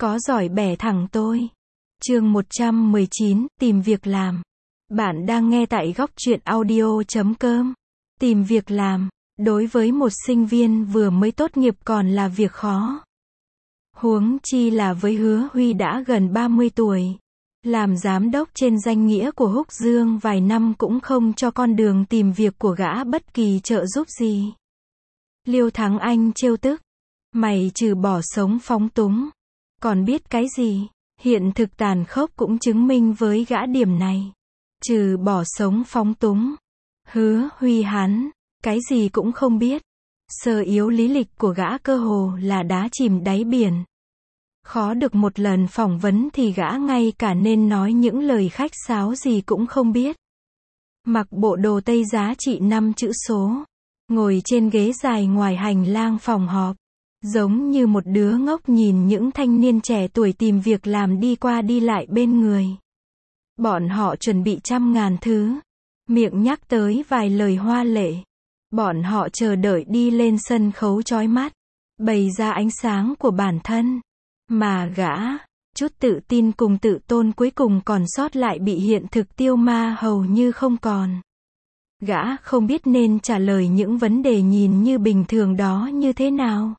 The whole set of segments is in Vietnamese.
có giỏi bẻ thẳng tôi. Chương 119, tìm việc làm. Bạn đang nghe tại góc truyện audio.com. Tìm việc làm, đối với một sinh viên vừa mới tốt nghiệp còn là việc khó. Huống chi là với Hứa Huy đã gần 30 tuổi. Làm giám đốc trên danh nghĩa của Húc Dương vài năm cũng không cho con đường tìm việc của gã bất kỳ trợ giúp gì. Liêu Thắng Anh trêu tức. Mày trừ bỏ sống phóng túng, còn biết cái gì? Hiện thực tàn khốc cũng chứng minh với gã điểm này. Trừ bỏ sống phóng túng. Hứa Huy hắn, cái gì cũng không biết. Sơ yếu lý lịch của gã cơ hồ là đá chìm đáy biển. Khó được một lần phỏng vấn thì gã ngay cả nên nói những lời khách sáo gì cũng không biết. Mặc bộ đồ tây giá trị 5 chữ số. Ngồi trên ghế dài ngoài hành lang phòng họp. Giống như một đứa ngốc nhìn những thanh niên trẻ tuổi tìm việc làm đi qua đi lại bên người. Bọn họ chuẩn bị trăm ngàn thứ. Miệng nhắc tới vài lời hoa lệ. Bọn họ chờ đợi đi lên sân khấu chói mắt. Bày ra ánh sáng của bản thân. Mà gã, chút tự tin cùng tự tôn cuối cùng còn sót lại bị hiện thực tiêu ma hầu như không còn. Gã không biết nên trả lời những vấn đề nhìn như bình thường đó như thế nào.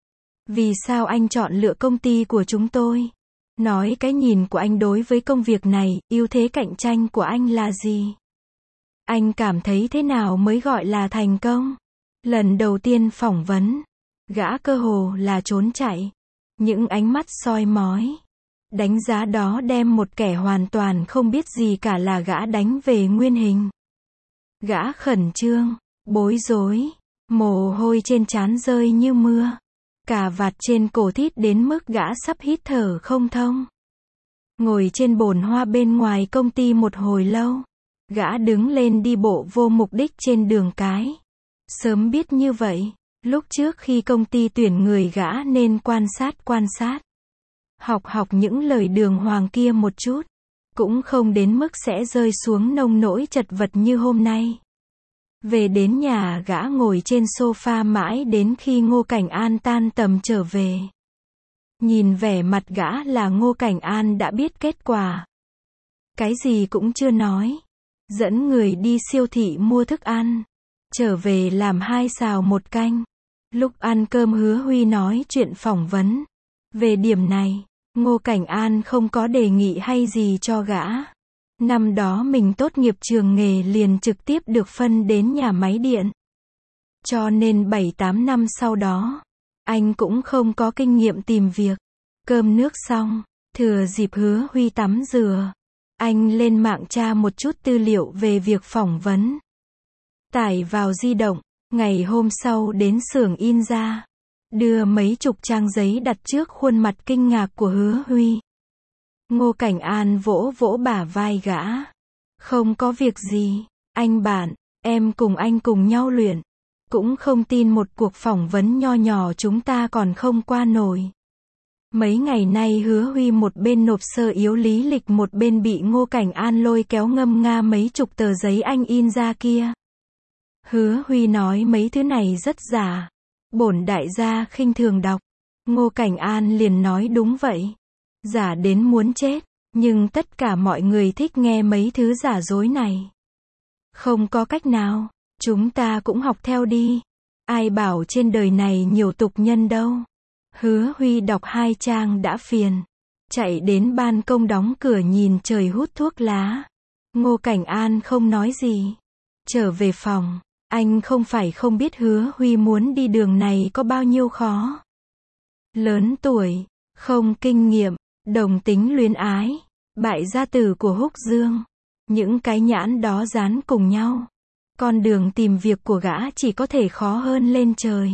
Vì sao anh chọn lựa công ty của chúng tôi? Nói cái nhìn của anh đối với công việc này, ưu thế cạnh tranh của anh là gì? Anh cảm thấy thế nào mới gọi là thành công? Lần đầu tiên phỏng vấn, gã cơ hồ là trốn chạy. Những ánh mắt soi mói. Đánh giá đó đem một kẻ hoàn toàn không biết gì cả là gã đánh về nguyên hình. Gã khẩn trương, bối rối, mồ hôi trên trán rơi như mưa. Cà vạt trên cổ thít đến mức gã sắp hít thở không thông. Ngồi trên bồn hoa bên ngoài công ty một hồi lâu. Gã đứng lên đi bộ vô mục đích trên đường cái. Sớm biết như vậy, lúc trước khi công ty tuyển người gã nên quan sát. Học những lời đường hoàng kia một chút. Cũng không đến mức sẽ rơi xuống nông nỗi chật vật như hôm nay. Về đến nhà gã ngồi trên sofa mãi đến khi Ngô Cảnh An tan tầm trở về. Nhìn vẻ mặt gã là Ngô Cảnh An đã biết kết quả. Cái gì cũng chưa nói. Dẫn người đi siêu thị mua thức ăn. Trở về làm 2 xào 1 canh. Lúc ăn cơm Hứa Huy nói chuyện phỏng vấn. Về điểm này, Ngô Cảnh An không có đề nghị hay gì cho gã. Năm đó mình tốt nghiệp trường nghề liền trực tiếp được phân đến nhà máy điện. Cho nên 7-8 năm sau đó, anh cũng không có kinh nghiệm tìm việc. Cơm nước xong, thừa dịp Hứa Huy tắm rửa, anh lên mạng tra một chút tư liệu về việc phỏng vấn. Tải vào di động, ngày hôm sau đến xưởng in ra. Đưa mấy chục trang giấy đặt trước khuôn mặt kinh ngạc của Hứa Huy. Ngô Cảnh An vỗ vỗ bả vai gã. Không có việc gì, anh bạn, em cùng anh cùng nhau luyện. Cũng không tin một cuộc phỏng vấn nho nhỏ chúng ta còn không qua nổi. Mấy ngày nay Hứa Huy một bên nộp sơ yếu lý lịch một bên bị Ngô Cảnh An lôi kéo ngâm nga mấy chục tờ giấy anh in ra kia. Hứa Huy nói mấy thứ này rất giả. Bổn đại gia khinh thường đọc. Ngô Cảnh An liền nói đúng vậy. Giả đến muốn chết, nhưng tất cả mọi người thích nghe mấy thứ giả dối này. Không có cách nào, chúng ta cũng học theo đi. Ai bảo trên đời này nhiều tục nhân đâu. Hứa Huy đọc 2 trang đã phiền. Chạy đến ban công đóng cửa nhìn trời hút thuốc lá. Ngô Cảnh An không nói gì. Trở về phòng, anh không phải không biết Hứa Huy muốn đi đường này có bao nhiêu khó. Lớn tuổi, không kinh nghiệm, đồng tính luyến ái, bại gia tử của Húc Dương. Những cái nhãn đó dán cùng nhau. Con đường tìm việc của gã chỉ có thể khó hơn lên trời.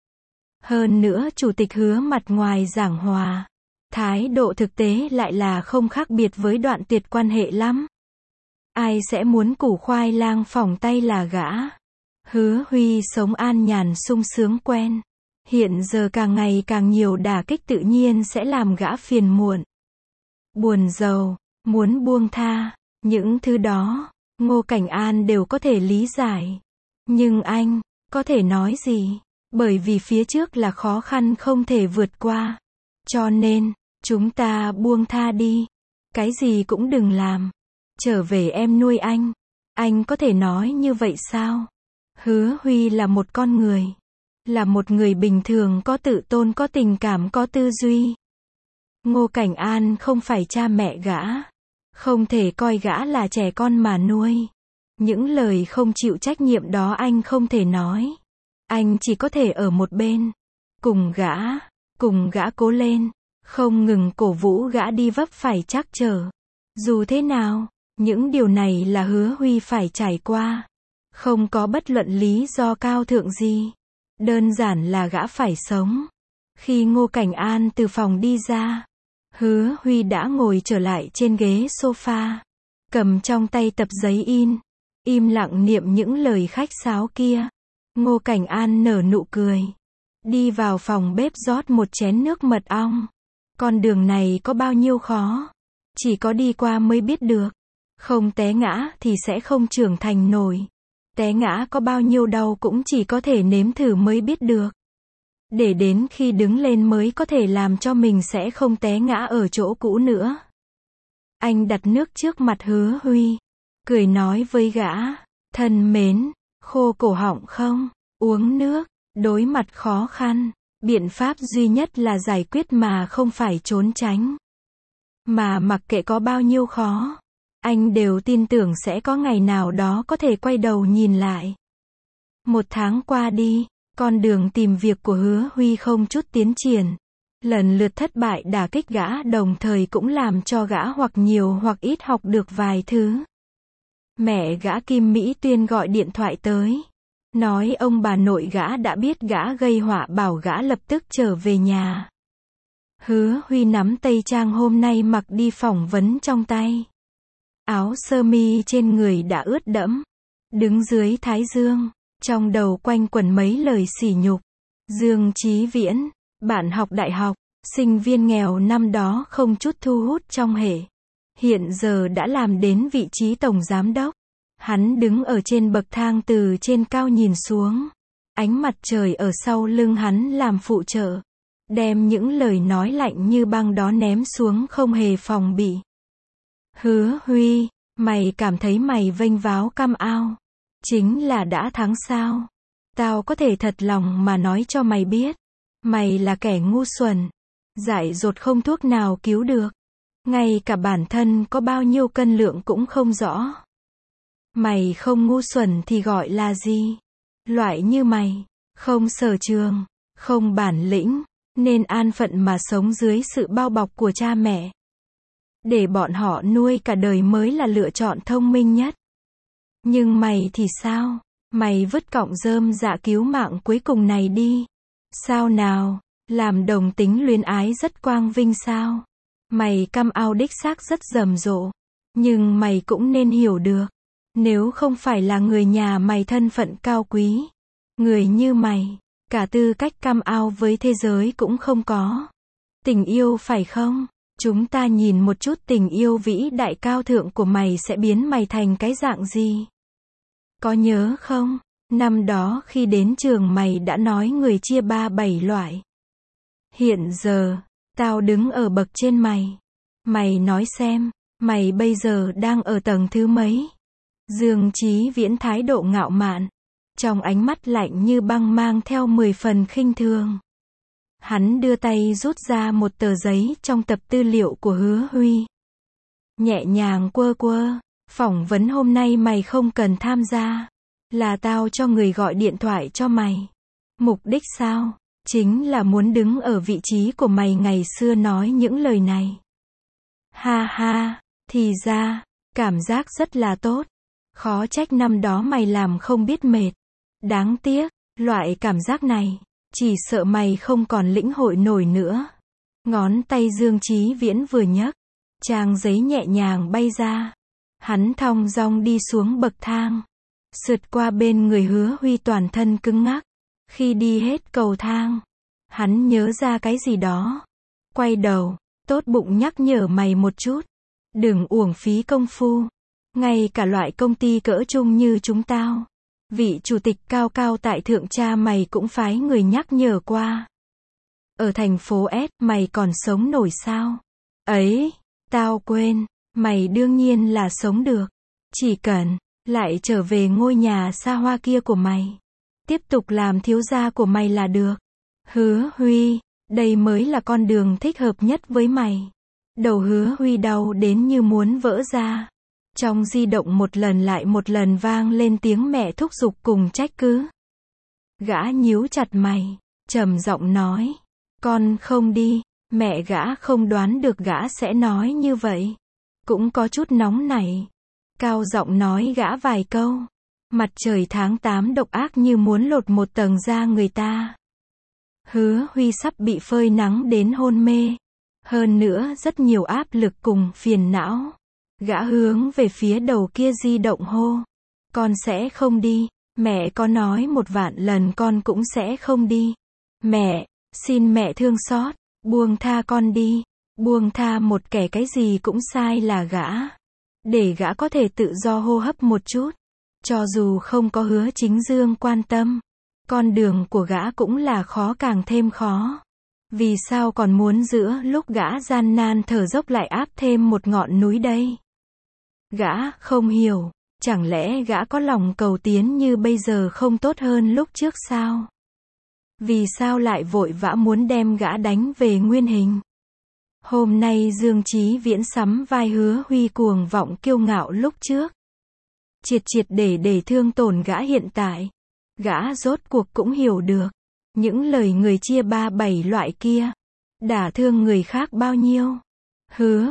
Hơn nữa chủ tịch Hứa mặt ngoài giảng hòa. Thái độ thực tế lại là không khác biệt với đoạn tuyệt quan hệ lắm. Ai sẽ muốn củ khoai lang phỏng tay là gã. Hứa Huy sống an nhàn sung sướng quen. Hiện giờ càng ngày càng nhiều đả kích tự nhiên sẽ làm gã phiền muộn. Buồn rầu, muốn buông tha, những thứ đó, Ngô Cảnh An đều có thể lý giải. Nhưng anh, có thể nói gì? Bởi vì phía trước là khó khăn không thể vượt qua. Cho nên, Chúng ta buông tha đi. Cái gì cũng đừng làm. Trở về em nuôi anh. Anh có thể nói như vậy sao? Hứa Huy là một con người. Là một người bình thường, có tự tôn, có tình cảm, có tư duy. Ngô Cảnh An không phải cha mẹ gã. Không thể coi gã là trẻ con mà nuôi. Những lời không chịu trách nhiệm đó anh không thể nói. Anh chỉ có thể ở một bên. Cùng gã cố lên. Không ngừng cổ vũ gã đi vấp phải trắc trở. Dù thế nào, những điều này là Hứa Huy phải trải qua. Không có bất luận lý do cao thượng gì. Đơn giản là gã phải sống. Khi Ngô Cảnh An từ phòng đi ra, Hứa Huy đã ngồi trở lại trên ghế sofa. Cầm trong tay tập giấy in. Im lặng niệm những lời khách sáo kia. Ngô Cảnh An nở nụ cười. Đi vào phòng bếp rót một chén nước mật ong. Con đường này có bao nhiêu khó. Chỉ có đi qua mới biết được. Không té ngã thì sẽ không trưởng thành nổi. Té ngã có bao nhiêu đau cũng chỉ có thể nếm thử mới biết được. Để đến khi đứng lên mới có thể làm cho mình sẽ không té ngã ở chỗ cũ nữa. Anh đặt nước trước mặt Hứa Huy. Cười nói với gã. Thân mến, khô cổ họng không? Uống nước. Đối mặt khó khăn. Biện pháp duy nhất là giải quyết mà không phải trốn tránh. Mà mặc kệ có bao nhiêu khó, anh đều tin tưởng sẽ có ngày nào đó có thể quay đầu nhìn lại. 1 tháng qua đi, con đường tìm việc của Hứa Huy không chút tiến triển. Lần lượt thất bại đả kích gã, đồng thời cũng làm cho gã hoặc nhiều hoặc ít học được vài thứ. Mẹ gã Kim Mỹ Tuyên gọi điện thoại tới. Nói ông bà nội gã đã biết gã gây họa, bảo gã lập tức trở về nhà. Hứa Huy nắm tây trang hôm nay mặc đi phỏng vấn trong tay. Áo sơ mi trên người đã ướt đẫm. Đứng dưới thái dương, trong đầu quanh quẩn mấy lời sỉ nhục. Dương Chí Viễn, bạn học đại học, sinh viên nghèo năm đó không chút thu hút trong hệ. Hiện giờ đã làm đến vị trí tổng giám đốc. Hắn đứng ở trên bậc thang từ trên cao nhìn xuống. Ánh mặt trời ở sau lưng hắn làm phụ trợ. Đem những lời nói lạnh như băng đó ném xuống không hề phòng bị. Hứa Huy, mày cảm thấy mày vênh váo cam ao. Chính là đã thắng sao? Tao có thể thật lòng mà nói cho mày biết. Mày là kẻ ngu xuẩn. Dại dột không thuốc nào cứu được. Ngay cả bản thân có bao nhiêu cân lượng cũng không rõ. Mày không ngu xuẩn thì gọi là gì? Loại như mày, không sở trường, không bản lĩnh, nên an phận mà sống dưới sự bao bọc của cha mẹ. Để bọn họ nuôi cả đời mới là lựa chọn thông minh nhất. Nhưng mày thì sao? Mày vứt cọng rơm dạ cứu mạng cuối cùng này đi. Sao nào? Làm đồng tính luyến ái rất quang vinh sao? Mày cam ao đích xác rất rầm rộ. Nhưng mày cũng nên hiểu được. Nếu không phải là người nhà mày thân phận cao quý, người như mày, cả tư cách cam ao với thế giới cũng không có. Tình yêu phải không? Chúng ta nhìn một chút tình yêu vĩ đại cao thượng của mày sẽ biến mày thành cái dạng gì? Có nhớ không? Năm đó khi đến trường mày đã nói người chia 3-7 loại. Hiện giờ, tao đứng ở bậc trên mày. Mày nói xem, mày bây giờ đang ở tầng thứ mấy? Dương Chí Viễn thái độ ngạo mạn, trong ánh mắt lạnh như băng mang theo 10 phần khinh thường. Hắn đưa tay rút ra một tờ giấy trong tập tư liệu của Hứa Huy. Nhẹ nhàng quơ quơ, phỏng vấn hôm nay mày không cần tham gia. Là tao cho người gọi điện thoại cho mày. Mục đích sao? Chính là muốn đứng ở vị trí của mày ngày xưa nói những lời này. Ha ha, thì ra, cảm giác rất là tốt. Khó trách năm đó mày làm không biết mệt. Đáng tiếc, loại cảm giác này, chỉ sợ mày không còn lĩnh hội nổi nữa. Ngón tay Dương Chí Viễn vừa nhấc, trang giấy nhẹ nhàng bay ra. Hắn thong dong đi xuống bậc thang, sượt qua bên người Hứa Huy toàn thân cứng ngắc. Khi đi hết cầu thang, hắn nhớ ra cái gì đó. Quay đầu, tốt bụng nhắc nhở mày một chút. Đừng uổng phí công phu. Ngay cả loại công ty cỡ trung như chúng tao, vị chủ tịch cao cao tại thượng cha mày cũng phái người nhắc nhở qua. Ở thành phố S, mày còn sống nổi sao? Ấy, tao quên, mày đương nhiên là sống được. Chỉ cần, lại trở về ngôi nhà xa hoa kia của mày. Tiếp tục làm thiếu gia của mày là được. Hứa Huy, đây mới là con đường thích hợp nhất với mày. Đầu Hứa Huy đau đến như muốn vỡ ra. Trong di động một lần lại một lần vang lên tiếng mẹ thúc giục cùng trách cứ. Gã nhíu chặt mày, trầm giọng nói, con không đi. Mẹ gã không đoán được gã sẽ nói như vậy. Cũng có chút nóng nảy. Cao giọng nói gã vài câu. Mặt trời tháng 8 độc ác như muốn lột một tầng da người ta. Hứa Huy sắp bị phơi nắng đến hôn mê. Hơn nữa rất nhiều áp lực cùng phiền não. Gã hướng về phía đầu kia di động hô. Con sẽ không đi. Mẹ có nói 1.000.000 lần con cũng sẽ không đi. Mẹ, xin mẹ thương xót, buông tha con đi. Buông tha một kẻ cái gì cũng sai là gã. Để gã có thể tự do hô hấp một chút. Cho dù không có Hứa Chính Dương quan tâm. Con đường của gã cũng là khó càng thêm khó. Vì sao còn muốn giữa lúc gã gian nan thở dốc lại áp thêm một ngọn núi đây? Gã không hiểu, chẳng lẽ gã có lòng cầu tiến như bây giờ không tốt hơn lúc trước sao? Vì sao lại vội vã muốn đem gã đánh về nguyên hình? Hôm nay Dương Chí Viễn sắm vai Hứa Huy cuồng vọng kiêu ngạo lúc trước. Triệt triệt để thương tổn gã hiện tại. Gã rốt cuộc cũng hiểu được. Những lời người chia 3-7 loại kia. Đả thương người khác bao nhiêu. Hứa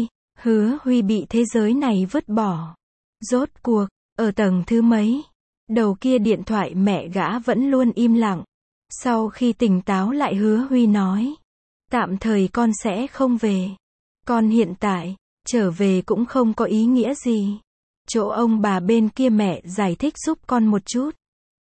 Huy bị thế giới này vứt bỏ. Rốt cuộc, ở tầng thứ mấy. Đầu kia điện thoại mẹ gã vẫn luôn im lặng. Sau khi tỉnh táo lại Hứa Huy nói. Tạm thời con sẽ không về. Con hiện tại, trở về cũng không có ý nghĩa gì. Chỗ ông bà bên kia mẹ giải thích giúp con một chút.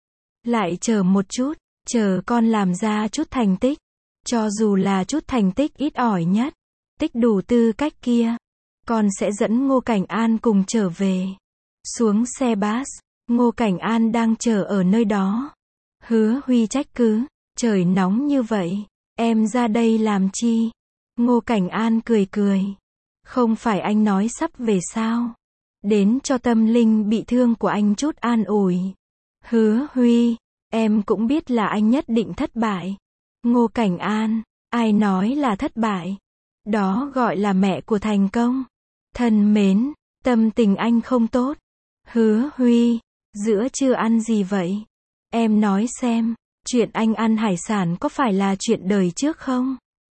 Lại chờ một chút, chờ con làm ra chút thành tích. Cho dù là chút thành tích ít ỏi nhất. Tích đủ tư cách kia. Con sẽ dẫn Ngô Cảnh An cùng trở về. Xuống xe bus, Ngô Cảnh An đang chờ ở nơi đó. Hứa Huy trách cứ, trời nóng như vậy, em ra đây làm chi? Ngô Cảnh An cười cười. Không phải anh nói sắp về sao? Đến cho tâm linh bị thương của anh chút an ủi. Hứa Huy, em cũng biết là anh nhất định thất bại. Ngô Cảnh An, ai nói là thất bại? Đó gọi là mẹ của thành công. Thân mến, tâm tình anh không tốt. Hứa Huy, giữa trưa ăn gì vậy? Em nói xem, chuyện anh ăn hải sản có phải là chuyện đời trước không?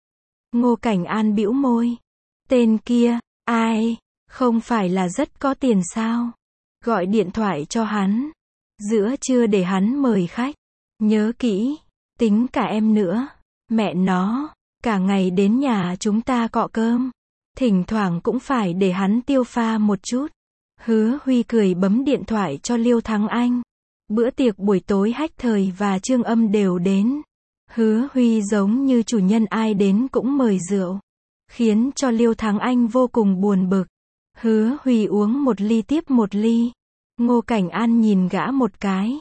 Ngô Cảnh An bĩu môi. Tên kia, ai? Không phải là rất có tiền sao? Gọi điện thoại cho hắn. Giữa trưa để hắn mời khách. Nhớ kỹ, tính cả em nữa. Mẹ nó, cả ngày đến nhà chúng ta cọ cơm. Thỉnh thoảng cũng phải để hắn tiêu pha một chút. Hứa Huy cười bấm điện thoại cho Liêu Thắng Anh. Bữa tiệc buổi tối Hách Thời và Trương Âm đều đến. Hứa Huy giống như chủ nhân ai đến cũng mời rượu. Khiến cho Liêu Thắng Anh vô cùng buồn bực. Hứa Huy uống một ly tiếp một ly. Ngô Cảnh An nhìn gã một cái.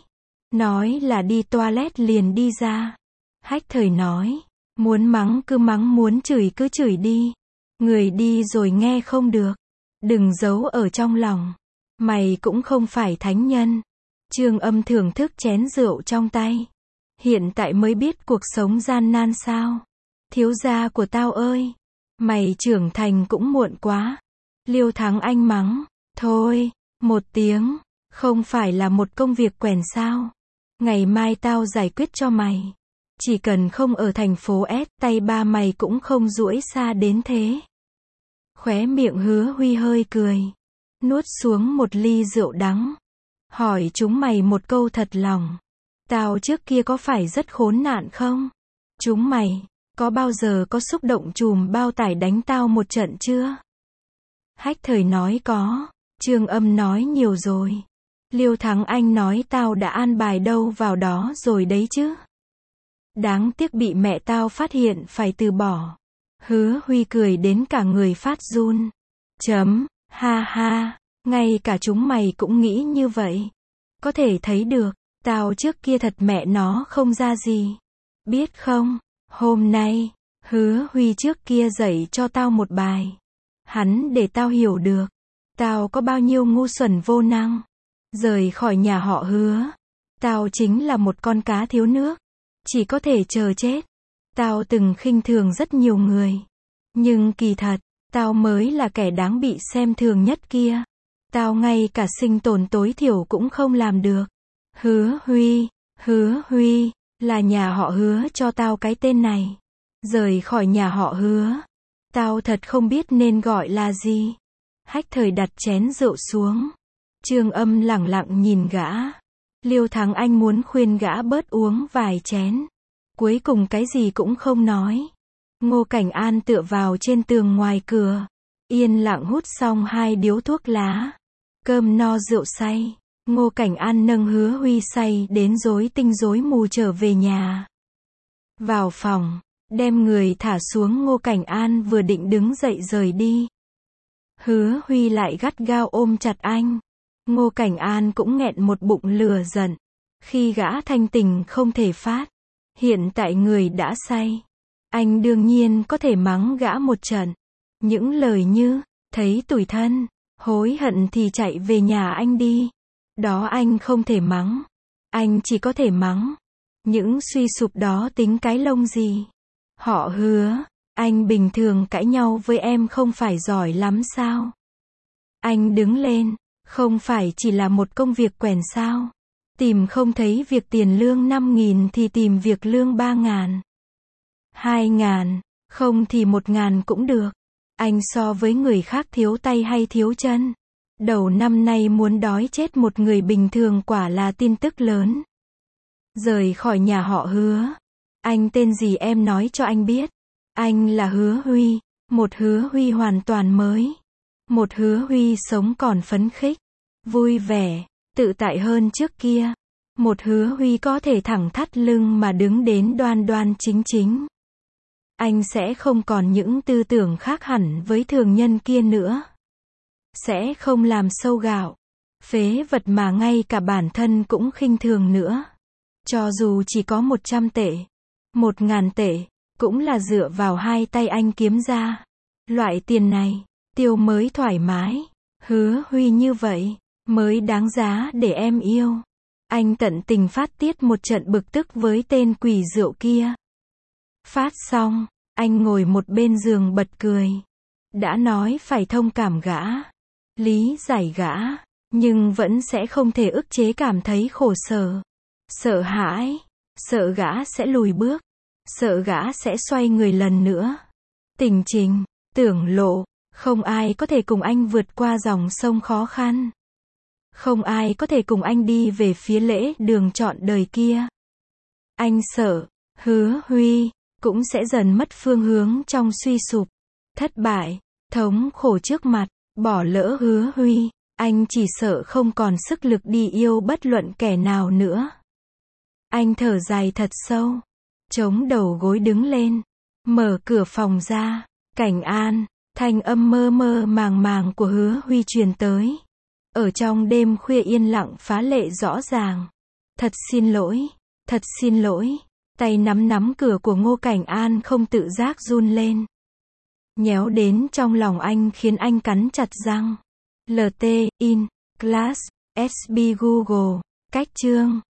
Nói là đi toilet liền đi ra. Hách Thời nói. Muốn mắng cứ mắng, muốn chửi cứ chửi đi. Người đi rồi nghe không được. Đừng giấu ở trong lòng. Mày cũng không phải thánh nhân. Trương Âm thưởng thức chén rượu trong tay. Hiện tại mới biết cuộc sống gian nan sao. Thiếu gia của tao ơi. Mày trưởng thành cũng muộn quá. Liêu Thắng Anh mắng. Thôi, một tiếng. Không phải là một công việc quèn sao. Ngày mai tao giải quyết cho mày. Chỉ cần không ở thành phố S, tay ba mày cũng không duỗi xa đến thế. Khóe miệng Hứa Huy hơi cười. Nuốt xuống một ly rượu đắng. Hỏi chúng mày một câu thật lòng. Tao trước kia có phải rất khốn nạn không? Chúng mày, có bao giờ có xúc động chùm bao tải đánh tao một trận chưa? Hách Thời nói có. Trương Âm nói nhiều rồi. Liêu Thắng Anh nói tao đã an bài đâu vào đó rồi đấy chứ. Đáng tiếc bị mẹ tao phát hiện phải từ bỏ. Hứa Huy cười đến cả người phát run. Ha ha, ngay cả chúng mày cũng nghĩ như vậy. Có thể thấy được, tao trước kia thật mẹ nó không ra gì. Biết không, Hôm nay, Hứa Huy trước kia dạy cho tao một bài. Hắn để tao hiểu được, tao có bao nhiêu ngu xuẩn vô năng. Rời khỏi nhà họ Hứa, tao chính là một con cá thiếu nước, chỉ có thể chờ chết. Tao từng khinh thường rất nhiều người, nhưng kỳ thật, tao mới là kẻ đáng bị xem thường nhất kia. Tao ngay cả sinh tồn tối thiểu cũng không làm được. Hứa Huy, là nhà họ Hứa cho tao cái tên này. Rời khỏi nhà họ Hứa, tao thật không biết nên gọi là gì. Hách Thời đặt chén rượu xuống. Trương Âm lẳng lặng nhìn gã. Liêu Thắng Anh muốn khuyên gã bớt uống vài chén. Cuối cùng cái gì cũng không nói. Ngô Cảnh An tựa vào trên tường ngoài cửa, yên lặng hút xong 2 điếu thuốc lá. Cơm no rượu say, Ngô Cảnh An nâng Hứa Huy say đến rối tinh rối mù trở về nhà. Vào phòng, đem người thả xuống, Ngô Cảnh An vừa định đứng dậy rời đi. Hứa Huy lại gắt gao ôm chặt anh. Ngô Cảnh An cũng nghẹn một bụng lửa giận. Khi gã thanh tình không thể phát, hiện tại người đã say, anh đương nhiên có thể mắng gã một trận. Những lời như, thấy tủi thân, hối hận thì chạy về nhà anh đi. Đó anh không thể mắng. Anh chỉ có thể mắng. Những suy sụp đó tính cái lông gì. Họ Hứa, anh bình thường cãi nhau với em không phải giỏi lắm sao? Anh đứng lên, không phải chỉ là một công việc quèn sao? Tìm không thấy việc tiền lương 5.000 thì tìm việc lương 3.000. 2.000, không thì 1.000 cũng được. Anh so với người khác thiếu tay hay thiếu chân? Đầu năm nay muốn đói chết một người bình thường quả là tin tức lớn. Rời khỏi nhà họ Hứa. Anh tên gì em nói cho anh biết. Anh là Hứa Huy, một Hứa Huy hoàn toàn mới. Một Hứa Huy sống còn phấn khích, vui vẻ, tự tại hơn trước kia. Một Hứa Huy có thể thẳng thắt lưng mà đứng đến đoan đoan chính chính. Anh sẽ không còn những tư tưởng khác hẳn với thường nhân kia nữa. Sẽ không làm sâu gạo, phế vật mà ngay cả bản thân cũng khinh thường nữa. Cho dù chỉ có 100 tệ, 1.000 tệ, cũng là dựa vào 2 tay anh kiếm ra. Loại tiền này, tiêu mới thoải mái. Hứa Huy như vậy, mới đáng giá để em yêu. Anh tận tình phát tiết một trận bực tức với tên quỷ rượu kia. Phát xong, anh ngồi một bên giường bật cười. Đã nói phải thông cảm gã, lý giải gã, nhưng vẫn sẽ không thể ức chế cảm thấy khổ sở. Sợ hãi, sợ gã sẽ lùi bước, sợ gã sẽ xoay người lần nữa. Tình trình, tưởng lộ, không ai có thể cùng anh vượt qua dòng sông khó khăn. Không ai có thể cùng anh đi về phía lễ đường trọn đời kia. Anh sợ, Hứa Huy cũng sẽ dần mất phương hướng trong suy sụp, thất bại, thống khổ trước mặt. Bỏ lỡ Hứa Huy, anh chỉ sợ không còn sức lực đi yêu bất luận kẻ nào nữa. Anh thở dài thật sâu, chống đầu gối đứng lên, mở cửa phòng ra. Cảnh An, thanh âm mơ mơ màng màng của Hứa Huy truyền tới. Ở trong đêm khuya yên lặng phá lệ rõ ràng. Thật xin lỗi, thật xin lỗi. Tay nắm cửa của Ngô Cảnh An không tự giác run lên. Nhéo đến trong lòng anh khiến anh cắn chặt răng. LT, in, class, SB Google, cách chương.